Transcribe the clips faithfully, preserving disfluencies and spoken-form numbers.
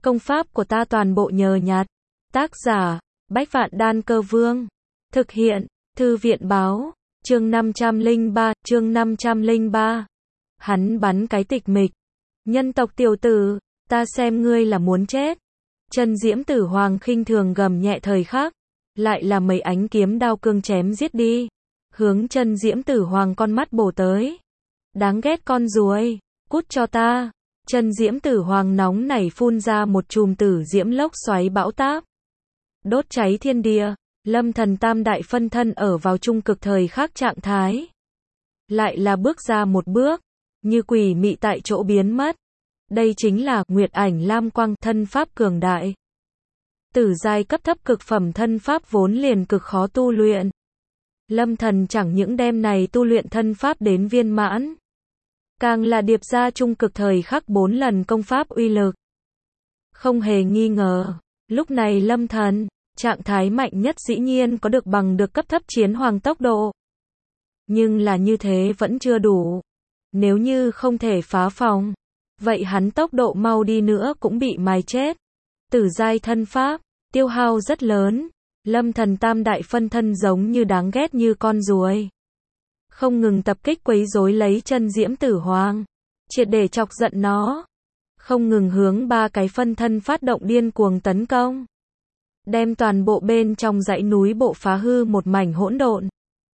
Công pháp của ta toàn bộ nhờ nhặt. Tác giả, Bách Vạn Đan Cơ Vương. Thực hiện, Thư viện báo, chương năm trăm lẻ ba, chương năm trăm lẻ ba. Hắn bắn cái tịch mịch. Nhân tộc tiểu tử, ta xem ngươi là muốn chết. Chân Diễm Tử Hoàng khinh thường gầm nhẹ thời khắc, lại là mấy ánh kiếm đao cương chém giết đi, hướng Chân Diễm Tử Hoàng con mắt bổ tới. Đáng ghét con ruồi, cút cho ta. Chân Diễm Tử Hoàng nóng nảy phun ra một chùm tử diễm lốc xoáy bão táp, đốt cháy thiên địa. Lâm Thần tam đại phân thân ở vào trung cực thời khắc trạng thái, lại là bước ra một bước, như quỷ mị tại chỗ biến mất. Đây chính là Nguyệt Ảnh Lam Quang thân pháp cường đại. Tử giai cấp thấp cực phẩm thân pháp vốn liền cực khó tu luyện. Lâm Thần chẳng những đem này tu luyện thân pháp đến viên mãn, càng là điệp ra trung cực thời khắc bốn lần công pháp uy lực. Không hề nghi ngờ, lúc này Lâm Thần, trạng thái mạnh nhất dĩ nhiên có được bằng được cấp thấp chiến hoàng tốc độ. Nhưng là như thế vẫn chưa đủ. Nếu như không thể phá phòng, vậy hắn tốc độ mau đi nữa cũng bị mài chết. Tử giai thân pháp, tiêu hao rất lớn. Lâm Thần tam đại phân thân giống như đáng ghét như con ruồi, không ngừng tập kích quấy rối lấy Chân Diễm Tử Hoàng, triệt để chọc giận nó. Không ngừng hướng ba cái phân thân phát động điên cuồng tấn công, đem toàn bộ bên trong dãy núi bộ phá hư một mảnh hỗn độn.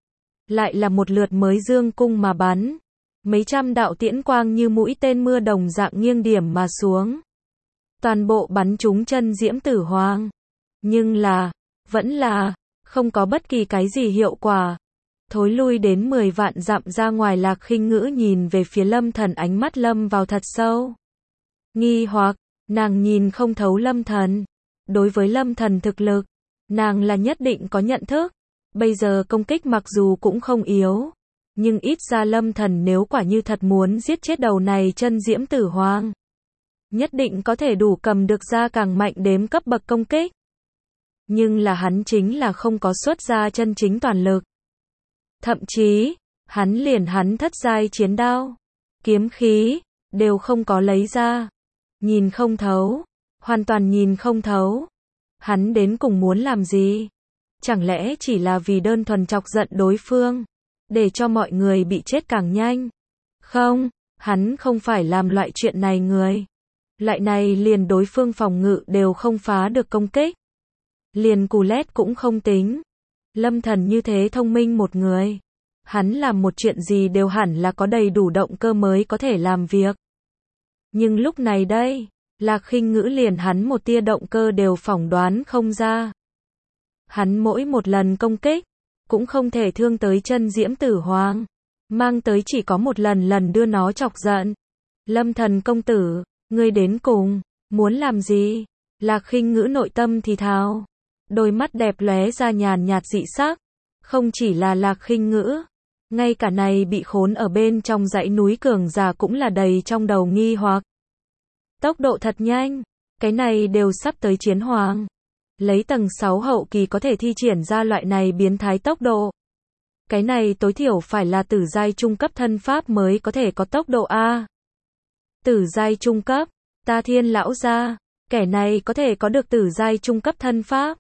Lại là một lượt mới dương cung mà bắn, mấy trăm đạo tiễn quang như mũi tên mưa đồng dạng nghiêng điểm mà xuống, toàn bộ bắn trúng Chân Diễm Tử Hoàng. Nhưng là, vẫn là, không có bất kỳ cái gì hiệu quả. Thối lui đến mười vạn dặm ra ngoài, Lạc Khinh Ngữ nhìn về phía Lâm Thần, ánh mắt lâm vào thật sâu nghi hoặc. Nàng nhìn không thấu Lâm Thần. Đối với Lâm Thần thực lực, nàng là nhất định có nhận thức. Bây giờ công kích mặc dù cũng không yếu, nhưng ít ra Lâm Thần nếu quả như thật muốn giết chết đầu này Chân Diễm Tử Hoàng, nhất định có thể đủ cầm được ra càng mạnh đếm cấp bậc công kích. Nhưng là hắn chính là không có xuất ra chân chính toàn lực. Thậm chí, hắn liền hắn thất giai chiến đao, kiếm khí, đều không có lấy ra. Nhìn không thấu, hoàn toàn nhìn không thấu. Hắn đến cùng muốn làm gì? Chẳng lẽ chỉ là vì đơn thuần chọc giận đối phương, để cho mọi người bị chết càng nhanh? Không, hắn không phải làm loại chuyện này người. Loại này liền đối phương phòng ngự đều không phá được công kích, liền cù lét cũng không tính. Lâm Thần như thế thông minh một người, hắn làm một chuyện gì đều hẳn là có đầy đủ động cơ mới có thể làm việc. Nhưng lúc này đây, Lạc Khinh Ngữ liền hắn một tia động cơ đều phỏng đoán không ra. Hắn mỗi một lần công kích, cũng không thể thương tới Chân Diễm Tử Hoàng, mang tới chỉ có một lần lần đưa nó chọc giận. Lâm Thần công tử, ngươi đến cùng, muốn làm gì? Lạc Khinh Ngữ nội tâm thì thào, đôi mắt đẹp lóe ra nhàn nhạt dị sắc. Không chỉ là Lạc Khinh Ngữ, ngay cả này bị khốn ở bên trong dãy núi cường giả cũng là đầy trong đầu nghi hoặc. Tốc độ thật nhanh, cái này đều sắp tới chiến hoàng. Lấy tầng sáu hậu kỳ có thể thi triển ra loại này biến thái tốc độ. Cái này tối thiểu phải là tử giai trung cấp thân pháp mới có thể có tốc độ A. Tử giai trung cấp, ta thiên lão gia, kẻ này có thể có được tử giai trung cấp thân pháp.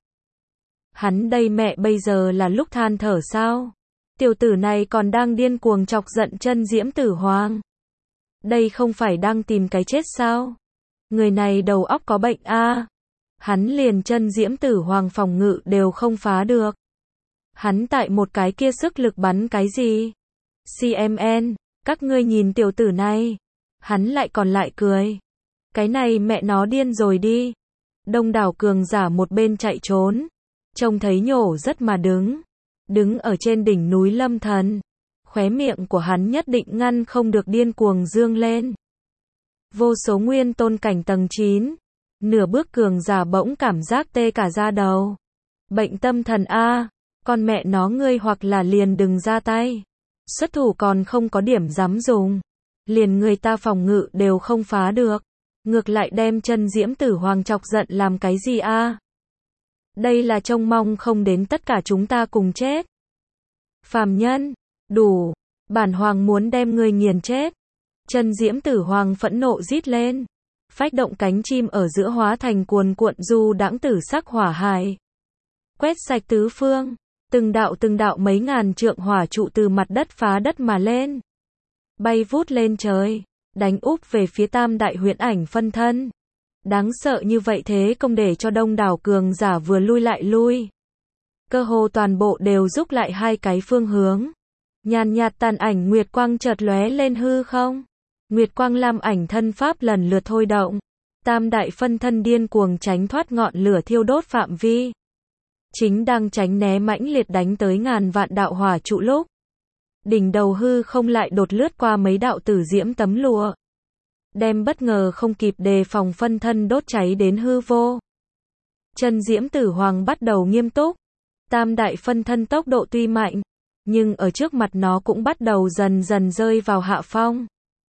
Hắn đây mẹ bây giờ là lúc than thở sao? Tiểu tử này còn đang điên cuồng chọc giận Chân Diễm Tử Hoàng. Đây không phải đang tìm cái chết sao? Người này đầu óc có bệnh a. Hắn liền Chân Diễm Tử Hoàng phòng ngự đều không phá được. Hắn tại một cái kia sức lực bắn cái gì? xê em en, các ngươi nhìn tiểu tử này. Hắn lại còn lại cười. Cái này mẹ nó điên rồi đi. Đông đảo cường giả một bên chạy trốn, trông thấy nhổ rất mà đứng. Đứng ở trên đỉnh núi Lâm Thần, khóe miệng của hắn nhất định ngăn không được điên cuồng dương lên. Vô số nguyên tôn cảnh tầng chín, nửa bước cường giả bỗng cảm giác tê cả da đầu. Bệnh tâm thần a, con mẹ nó ngươi hoặc là liền đừng ra tay. Xuất thủ còn không có điểm dám dùng, liền người ta phòng ngự đều không phá được, ngược lại đem Chân Diễm Tử Hoàng chọc giận làm cái gì a? Đây là trông mong không đến tất cả chúng ta cùng chết. Phàm nhân, đủ, bản hoàng muốn đem ngươi nghiền chết. Chân Diễm Tử Hoàng phẫn nộ rít lên. phách động cánh chim ở giữa hóa thành cuồn cuộn du đãng tử sắc hỏa hải. Quét sạch tứ phương, từng đạo từng đạo mấy ngàn trượng hỏa trụ từ mặt đất phá đất mà lên. Bay vút lên trời, đánh úp về phía tam đại huyễn ảnh phân thân. Đáng sợ như vậy thế công để cho đông đảo cường giả vừa lui lại lui. Cơ hồ toàn bộ đều rút lại hai cái phương hướng. Nhàn nhạt tàn ảnh nguyệt quang chợt lóe lên hư không. Nguyệt quang lam ảnh thân pháp lần lượt thôi động. Tam đại phân thân điên cuồng tránh thoát ngọn lửa thiêu đốt phạm vi. Chính đang tránh né mãnh liệt đánh tới ngàn vạn đạo hỏa trụ lúc. Đỉnh đầu hư không lại đột lướt qua mấy đạo tử diễm tấm lụa. Đem bất ngờ không kịp đề phòng phân thân đốt cháy đến hư vô. Chân diễm tử hoàng bắt đầu nghiêm túc. Tam đại phân thân tốc độ tuy mạnh, nhưng ở trước mặt nó cũng bắt đầu dần dần rơi vào hạ phong.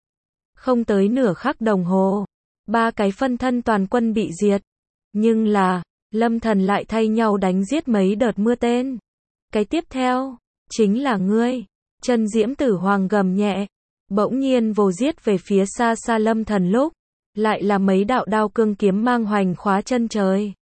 Không tới nửa khắc đồng hồ, ba cái phân thân toàn quân bị diệt. Nhưng là, Lâm Thần lại thay nhau đánh giết mấy đợt mưa tên. Cái tiếp theo, chính là ngươi. Chân diễm tử hoàng gầm nhẹ, bỗng nhiên vồ giết về phía xa xa Lâm Thần lúc, lại là mấy đạo đao cương kiếm mang hoành khóa chân trời.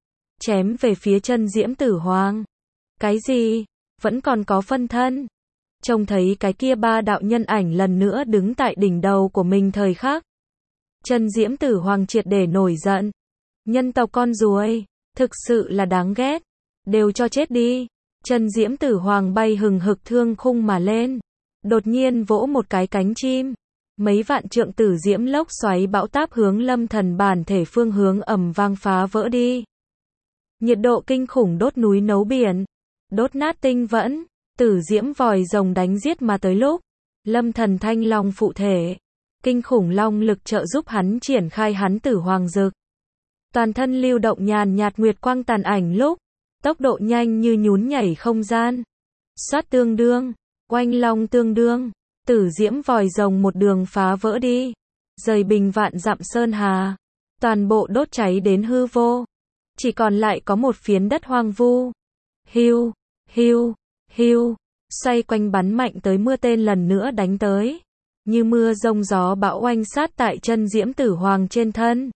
Chém về phía chân diễm tử hoàng. Cái gì? Vẫn còn có phân thân. Trông thấy cái kia ba đạo nhân ảnh lần nữa đứng tại đỉnh đầu của mình thời khắc. Chân diễm tử hoàng triệt để nổi giận. Nhân tộc con ruồi, thực sự là đáng ghét. Đều cho chết đi. Chân diễm tử hoàng bay hừng hực thương khung mà lên. Đột nhiên vỗ một cái cánh chim. Mấy vạn trượng tử diễm lốc xoáy bão táp hướng Lâm Thần bản thể phương hướng ầm vang phá vỡ đi. Nhiệt độ kinh khủng đốt núi nấu biển. Đốt nát tinh vẫn. Tử diễm vòi rồng đánh giết mà tới lúc. Lâm Thần thanh long phụ thể. Kinh khủng long lực trợ giúp hắn triển khai hắn tử hoàng dực. Toàn thân lưu động nhàn nhạt nguyệt quang tàn ảnh lúc. Tốc độ nhanh như nhún nhảy không gian. Xoát tương đương. Oanh long tương đương. Tử diễm vòi rồng một đường phá vỡ đi. Dày bình vạn dặm sơn hà. Toàn bộ đốt cháy đến hư vô. Chỉ còn lại có một phiến đất hoang vu. Hiu, hiu, hiu. Xoay quanh bắn mạnh tới mưa tên lần nữa đánh tới. Như mưa rông gió bão oanh sát tại chân diễm tử hoàng trên thân.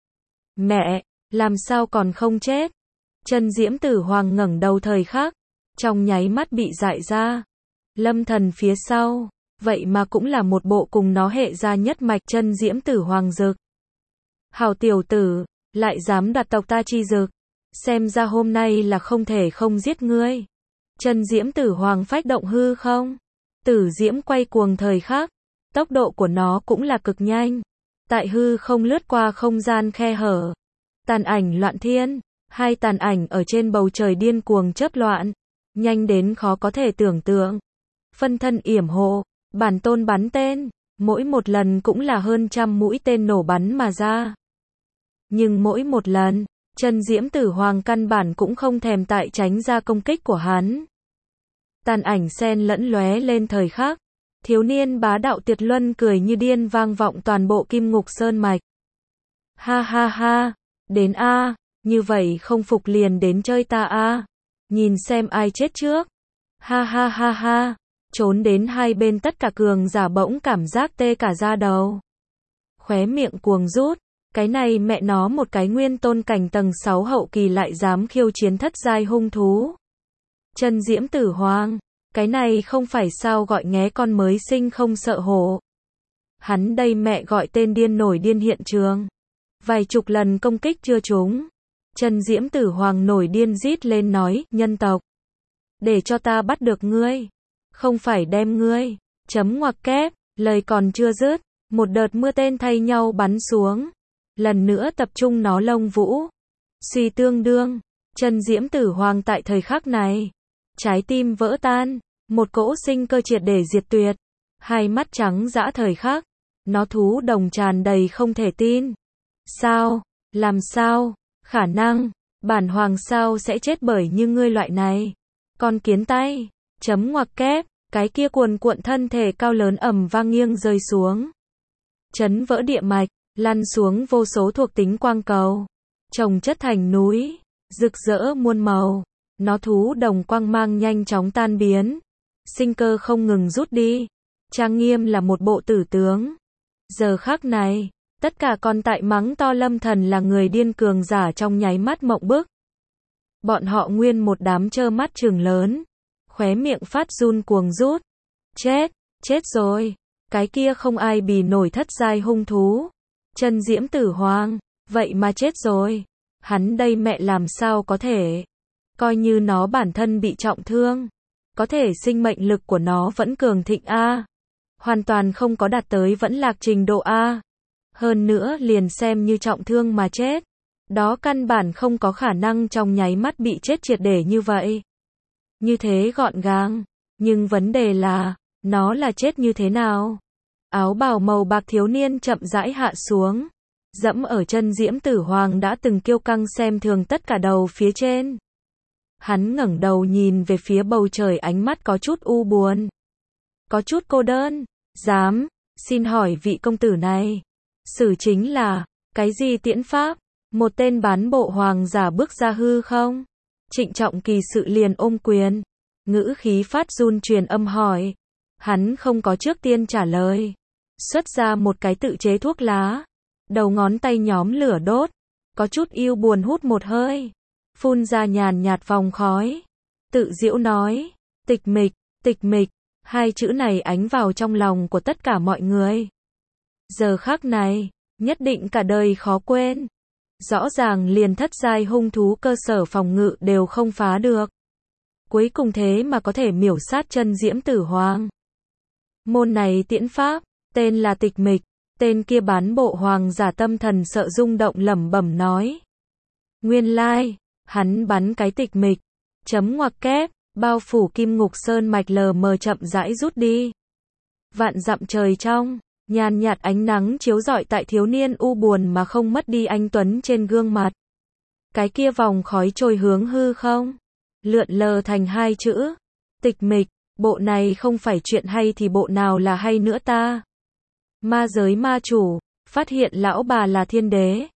Mẹ, làm sao còn không chết? Chân diễm tử hoàng ngẩng đầu thời khắc. Trong nháy mắt bị dại ra. Lâm Thần phía sau. Vậy mà cũng là một bộ cùng nó hệ ra nhất mạch chân diễm tử hoàng dực. Hảo tiểu tử, lại dám đoạt tộc ta chi dực. Xem ra hôm nay là không thể không giết ngươi. Chân diễm tử hoàng phách động hư không. Tử diễm quay cuồng thời khắc. Tốc độ của nó cũng là cực nhanh. Tại hư không lướt qua không gian khe hở. Tàn ảnh loạn thiên. Hai tàn ảnh ở trên bầu trời điên cuồng chớp loạn. Nhanh đến khó có thể tưởng tượng. Phân thân yểm hộ. Bản tôn bắn tên. Mỗi một lần cũng là hơn trăm mũi tên nổ bắn mà ra. Nhưng mỗi một lần, chân diễm tử hoàng căn bản cũng không thèm tại tránh ra công kích của hắn. Tàn ảnh xen lẫn lóe lên thời khắc. Thiếu niên bá đạo Tiệt Luân cười như điên vang vọng toàn bộ Kim Ngục Sơn mạch. Ha ha ha, đến a, như vậy không phục liền đến chơi ta a. Nhìn xem ai chết trước. Ha ha ha ha, trốn đến hai bên tất cả cường giả bỗng cảm giác tê cả da đầu. Khóe miệng cuồng rút, cái này mẹ nó một cái nguyên tôn cảnh tầng sáu hậu kỳ lại dám khiêu chiến thất giai hung thú. Chân diễm tử hoàng, cái này không phải sao gọi nghé con mới sinh không sợ hổ. Hắn đây mẹ gọi tên điên nổi điên hiện trường. Vài chục lần công kích chưa trúng. Chân diễm tử hoàng nổi điên rít lên nói, nhân tộc. Để cho ta bắt được ngươi. Không phải đem ngươi. Chấm ngoặc kép, lời còn chưa dứt. Một đợt mưa tên thay nhau bắn xuống. Lần nữa tập trung nó lông vũ. Suy tương đương. Chân diễm tử hoàng tại thời khắc này. Trái tim vỡ tan. Một cỗ sinh cơ triệt để diệt tuyệt. Hai mắt trắng dã thời khắc. Nó thú đồng tràn đầy không thể tin. Sao? Làm sao? Khả năng. Bản hoàng sao sẽ chết bởi như ngươi loại này. Con kiến tay. Chấm ngoặc kép. Cái kia cuồn cuộn thân thể cao lớn ầm vang nghiêng rơi xuống. Chấn vỡ địa mạch. Lăn xuống vô số thuộc tính quang cầu. Chồng chất thành núi. Rực rỡ muôn màu. Nó thú đồng quang mang nhanh chóng tan biến. Sinh cơ không ngừng rút đi. Trang nghiêm là một bộ tử tướng. Giờ khắc này, tất Tất cả còn tại mắng to Lâm Thần là người điên cường giả trong nháy mắt mộng bức. Bọn họ nguyên một đám trơ mắt trừng lớn, khóe miệng phát run cuồng rút. Chết, chết rồi, cái kia không ai bì nổi thất giai hung thú. Chân Diễm Tử Hoàng, vậy mà chết rồi. Hắn đây mẹ làm sao có thể. Coi như nó bản thân bị trọng thương, có thể sinh mệnh lực của nó vẫn cường thịnh a. Hoàn toàn không có đạt tới vẫn lạc trình độ a. Hơn nữa liền xem như trọng thương mà chết. Đó căn bản không có khả năng trong nháy mắt bị chết triệt để như vậy. Như thế gọn gàng. Nhưng vấn đề là, nó là chết như thế nào? Áo bào màu bạc thiếu niên chậm rãi hạ xuống. Dẫm ở chân Diễm Tử Hoàng đã từng kiêu căng xem thường tất cả đầu phía trên. Hắn ngẩng đầu nhìn về phía bầu trời, ánh mắt có chút u buồn. Có chút cô đơn. Dám, xin hỏi vị công tử này. Xử chính là, cái gì tiễn pháp? Một tên bán bộ hoàng giả bước ra hư không? Trịnh Trọng Kỳ sự liền ôm quyền. Ngữ khí phát run truyền âm hỏi. Hắn không có trước tiên trả lời. Xuất ra một cái tự chế thuốc lá. Đầu ngón tay nhóm lửa đốt. Có chút yêu buồn hút một hơi. Phun ra nhàn nhạt vòng khói. Tự giễu nói. Tịch mịch, tịch mịch. Hai chữ này ánh vào trong lòng của tất cả mọi người. Giờ khắc này, nhất định cả đời khó quên. Rõ ràng liền thất giai hung thú cơ sở phòng ngự đều không phá được. Cuối cùng thế mà có thể miểu sát chân Diễm Tử Hoàng. Môn này tiễn pháp, tên là tịch mịch. Tên kia bán bộ hoàng giả tâm thần sợ rung động lẩm bẩm nói. Nguyên lai, hắn bắn cái tịch mịch. Chấm ngoặc kép, bao phủ kim ngục sơn mạch lờ mờ chậm rãi rút đi. Vạn dặm trời trong, nhàn nhạt ánh nắng chiếu rọi tại thiếu niên u buồn mà không mất đi anh tuấn trên gương mặt. Cái kia vòng khói trôi hướng hư không, lượn lờ thành hai chữ. Tịch mịch, bộ này không phải chuyện hay thì bộ nào là hay nữa ta. Ma giới ma chủ, phát hiện lão bà là thiên đế.